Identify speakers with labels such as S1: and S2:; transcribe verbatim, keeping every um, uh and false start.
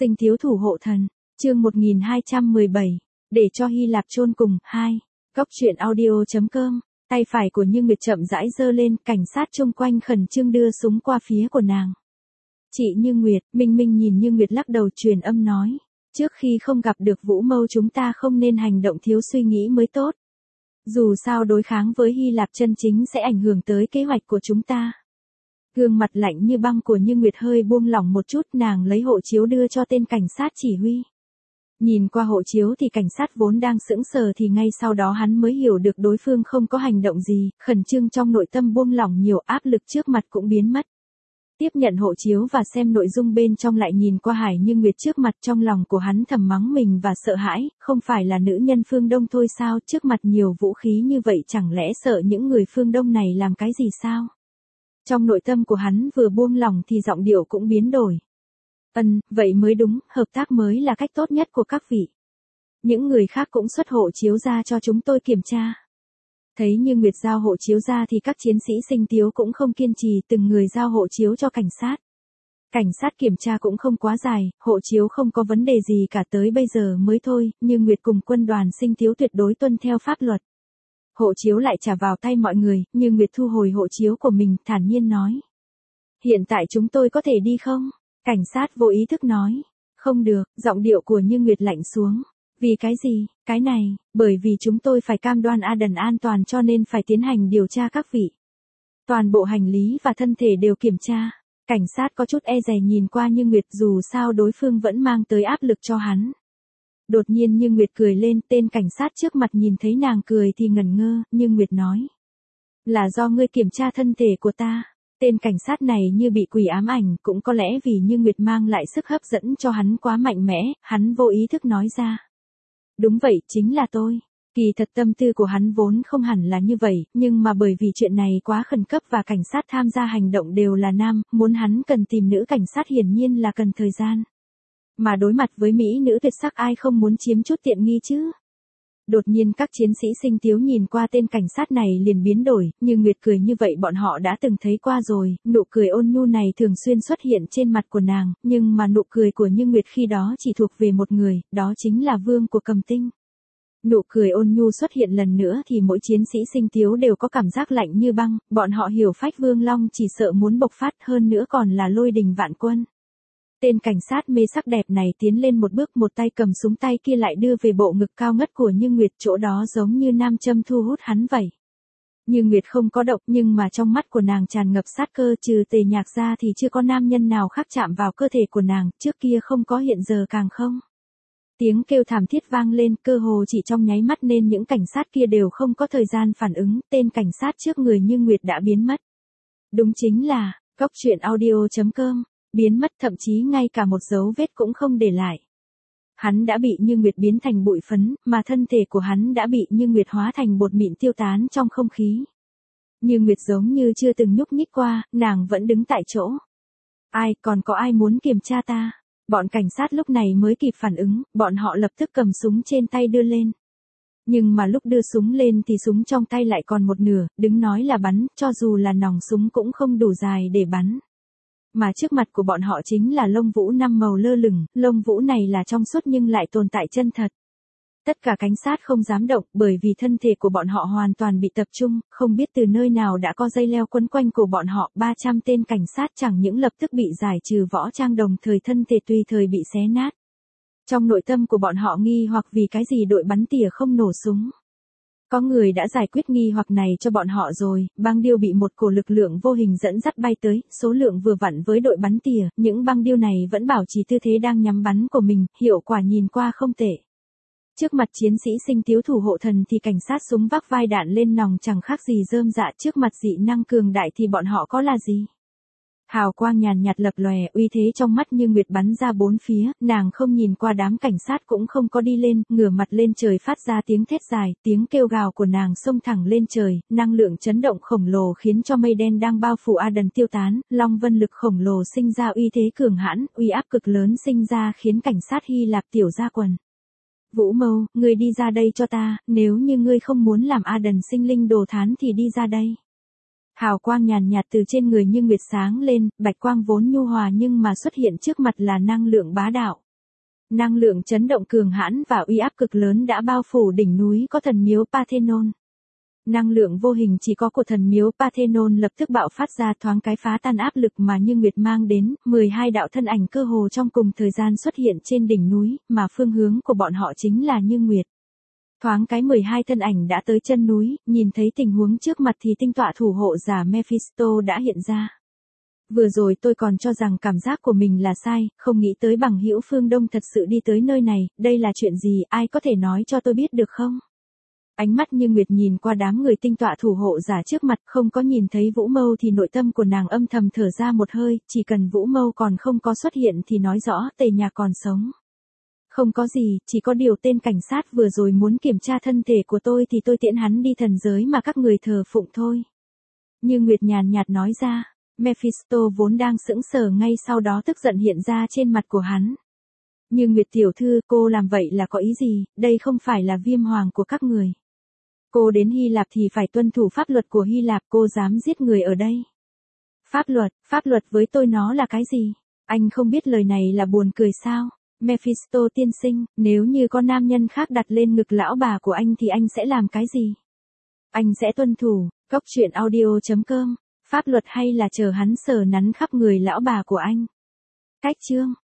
S1: Sinh thiếu thủ hộ thần, chương một nghìn hai trăm mười bảy, để cho Hy Lạp chôn cùng, hai. Góc truyện audio.com, tay phải của Như Nguyệt chậm rãi giơ lên, cảnh sát chung quanh khẩn trương đưa súng qua phía của nàng. Chị Như Nguyệt, Minh Minh nhìn Như Nguyệt lắc đầu truyền âm nói, trước khi không gặp được Vũ Mâu chúng ta không nên hành động thiếu suy nghĩ mới tốt. Dù sao đối kháng với Hy Lạp chân chính sẽ ảnh hưởng tới kế hoạch của chúng ta. Gương mặt lạnh như băng của Như Nguyệt hơi buông lỏng một chút, nàng lấy hộ chiếu đưa cho tên cảnh sát chỉ huy. Nhìn qua hộ chiếu thì cảnh sát vốn đang sững sờ thì ngay sau đó hắn mới hiểu được đối phương không có hành động gì, khẩn trương trong nội tâm buông lỏng nhiều, áp lực trước mặt cũng biến mất. Tiếp nhận hộ chiếu và xem nội dung bên trong lại nhìn qua Hải Như Nguyệt trước mặt, trong lòng của hắn thầm mắng mình và sợ hãi, không phải là nữ nhân phương Đông thôi sao, trước mặt nhiều vũ khí như vậy chẳng lẽ sợ những người phương Đông này làm cái gì sao? Trong nội tâm của hắn vừa buông lỏng thì giọng điệu cũng biến đổi. Ừm, vậy mới đúng, hợp tác mới là cách tốt nhất của các vị. Những người khác cũng xuất hộ chiếu ra cho chúng tôi kiểm tra. Thấy Như Nguyệt giao hộ chiếu ra thì các chiến sĩ Sinh Tiếu cũng không kiên trì, từng người giao hộ chiếu cho cảnh sát. Cảnh sát kiểm tra cũng không quá dài, hộ chiếu không có vấn đề gì cả, tới bây giờ mới thôi, Như Nguyệt cùng quân đoàn Sinh Tiếu tuyệt đối tuân theo pháp luật. Hộ chiếu lại trả vào tay mọi người, Như Nguyệt thu hồi hộ chiếu của mình, thản nhiên nói. Hiện tại chúng tôi có thể đi không? Cảnh sát vô ý thức nói. Không được, giọng điệu của Như Nguyệt lạnh xuống. Vì cái gì? Cái này, bởi vì chúng tôi phải cam đoan Aden an toàn cho nên phải tiến hành điều tra các vị. Toàn bộ hành lý và thân thể đều kiểm tra. Cảnh sát có chút e dè nhìn qua Như Nguyệt, dù sao đối phương vẫn mang tới áp lực cho hắn. Đột nhiên Như Nguyệt cười lên, tên cảnh sát trước mặt nhìn thấy nàng cười thì ngẩn ngơ, Như Nguyệt nói. Là do ngươi kiểm tra thân thể của ta. Tên cảnh sát này như bị quỷ ám ảnh, cũng có lẽ vì Như Nguyệt mang lại sức hấp dẫn cho hắn quá mạnh mẽ, hắn vô ý thức nói ra. Đúng vậy, chính là tôi. Kỳ thật tâm tư của hắn vốn không hẳn là như vậy, nhưng mà bởi vì chuyện này quá khẩn cấp và cảnh sát tham gia hành động đều là nam, muốn hắn cần tìm nữ cảnh sát hiển nhiên là cần thời gian. Mà đối mặt với mỹ nữ tuyệt sắc ai không muốn chiếm chút tiện nghi chứ? Đột nhiên các chiến sĩ Sinh Tiếu nhìn qua tên cảnh sát này liền biến đổi, Như Nguyệt cười như vậy bọn họ đã từng thấy qua rồi, nụ cười ôn nhu này thường xuyên xuất hiện trên mặt của nàng, nhưng mà nụ cười của Như Nguyệt khi đó chỉ thuộc về một người, đó chính là Vương của Cầm Tinh. Nụ cười ôn nhu xuất hiện lần nữa thì mỗi chiến sĩ Sinh Tiếu đều có cảm giác lạnh như băng, bọn họ hiểu phách Vương Long chỉ sợ muốn bộc phát, hơn nữa còn là lôi đình vạn quân. Tên cảnh sát mê sắc đẹp này tiến lên một bước, một tay cầm súng, tay kia lại đưa về bộ ngực cao ngất của Như Nguyệt, chỗ đó giống như nam châm thu hút hắn vậy. Như Nguyệt không có động, nhưng mà trong mắt của nàng tràn ngập sát cơ, trừ Tề Nhạc ra thì chưa có nam nhân nào khác chạm vào cơ thể của nàng, trước kia không có hiện giờ càng không. Tiếng kêu thảm thiết vang lên, cơ hồ chỉ trong nháy mắt nên những cảnh sát kia đều không có thời gian phản ứng, tên cảnh sát trước người Như Nguyệt đã biến mất. Đúng chính là, góc truyện audio.com. Biến mất, thậm chí ngay cả một dấu vết cũng không để lại. Hắn đã bị Như Nguyệt biến thành bụi phấn, mà thân thể của hắn đã bị Như Nguyệt hóa thành bột mịn tiêu tán trong không khí. Như Nguyệt giống như chưa từng nhúc nhích qua, nàng vẫn đứng tại chỗ. Ai, còn có ai muốn kiểm tra ta? Bọn cảnh sát lúc này mới kịp phản ứng, bọn họ lập tức cầm súng trên tay đưa lên. Nhưng mà lúc đưa súng lên thì súng trong tay lại còn một nửa, đứng nói là bắn, cho dù là nòng súng cũng không đủ dài để bắn. Mà trước mặt của bọn họ chính là lông vũ năm màu lơ lửng, lông vũ này là trong suốt nhưng lại tồn tại chân thật. Tất cả cảnh sát không dám động, bởi vì thân thể của bọn họ hoàn toàn bị tập trung, không biết từ nơi nào đã có dây leo quấn quanh cổ bọn họ, ba trăm tên cảnh sát chẳng những lập tức bị giải trừ võ trang, đồng thời thân thể tùy thời bị xé nát. Trong nội tâm của bọn họ nghi hoặc vì cái gì đội bắn tỉa không nổ súng. Có người đã giải quyết nghi hoặc này cho bọn họ rồi, băng điêu bị một cổ lực lượng vô hình dẫn dắt bay tới, số lượng vừa vặn với đội bắn tỉa, những băng điêu này vẫn bảo trì tư thế đang nhắm bắn của mình, hiệu quả nhìn qua không tệ. Trước mặt chiến sĩ Sinh Tiếu thủ hộ thần thì cảnh sát súng vác vai đạn lên nòng chẳng khác gì rơm dạ, trước mặt dị năng cường đại thì bọn họ có là gì. Hào quang nhàn nhạt lập lòe, uy thế trong mắt Như Nguyệt bắn ra bốn phía, nàng không nhìn qua đám cảnh sát cũng không có đi lên, ngửa mặt lên trời phát ra tiếng thét dài, tiếng kêu gào của nàng xông thẳng lên trời, năng lượng chấn động khổng lồ khiến cho mây đen đang bao phủ Aden tiêu tán, long vân lực khổng lồ sinh ra uy thế cường hãn, uy áp cực lớn sinh ra khiến cảnh sát Hy Lạp tiểu ra quần. Vũ Mâu, ngươi đi ra đây cho ta, nếu như ngươi không muốn làm Aden sinh linh đồ thán thì đi ra đây. Hào quang nhàn nhạt từ trên người Như Nguyệt sáng lên, bạch quang vốn nhu hòa nhưng mà xuất hiện trước mặt là năng lượng bá đạo. Năng lượng chấn động cường hãn và uy áp cực lớn đã bao phủ đỉnh núi có thần miếu Parthenon. Năng lượng vô hình chỉ có của thần miếu Parthenon lập tức bạo phát ra thoáng cái phá tan áp lực mà Như Nguyệt mang đến, mười hai đạo thân ảnh cơ hồ trong cùng thời gian xuất hiện trên đỉnh núi, mà phương hướng của bọn họ chính là Như Nguyệt. Thoáng cái mười hai thân ảnh đã tới chân núi, nhìn thấy tình huống trước mặt thì tinh tọa thủ hộ giả Mephisto đã hiện ra. Vừa rồi tôi còn cho rằng cảm giác của mình là sai, không nghĩ tới bằng hữu Phương Đông thật sự đi tới nơi này, đây là chuyện gì, ai có thể nói cho tôi biết được không? Ánh mắt Như Nguyệt nhìn qua đám người tinh tọa thủ hộ giả trước mặt, không có nhìn thấy Vũ Mâu thì nội tâm của nàng âm thầm thở ra một hơi, chỉ cần Vũ Mâu còn không có xuất hiện thì nói rõ Tề Nhà còn sống. Không có gì, chỉ có điều tên cảnh sát vừa rồi muốn kiểm tra thân thể của tôi thì tôi tiễn hắn đi thần giới mà các người thờ phụng thôi. Như Nguyệt nhàn nhạt nói ra, Mephisto vốn đang sững sờ ngay sau đó tức giận hiện ra trên mặt của hắn. Như Nguyệt tiểu thư, cô làm vậy là có ý gì, đây không phải là viêm hoàng của các người. Cô đến Hy Lạp thì phải tuân thủ pháp luật của Hy Lạp, cô dám giết người ở đây. Pháp luật, pháp luật với tôi nó là cái gì? Anh không biết lời này là buồn cười sao? Mephisto tiên sinh, nếu như có nam nhân khác đặt lên ngực lão bà của anh thì anh sẽ làm cái gì? Anh sẽ tuân thủ, Cốc Truyện Audio chấm com, pháp luật hay là chờ hắn sờ nắn khắp người lão bà của anh? Cách chương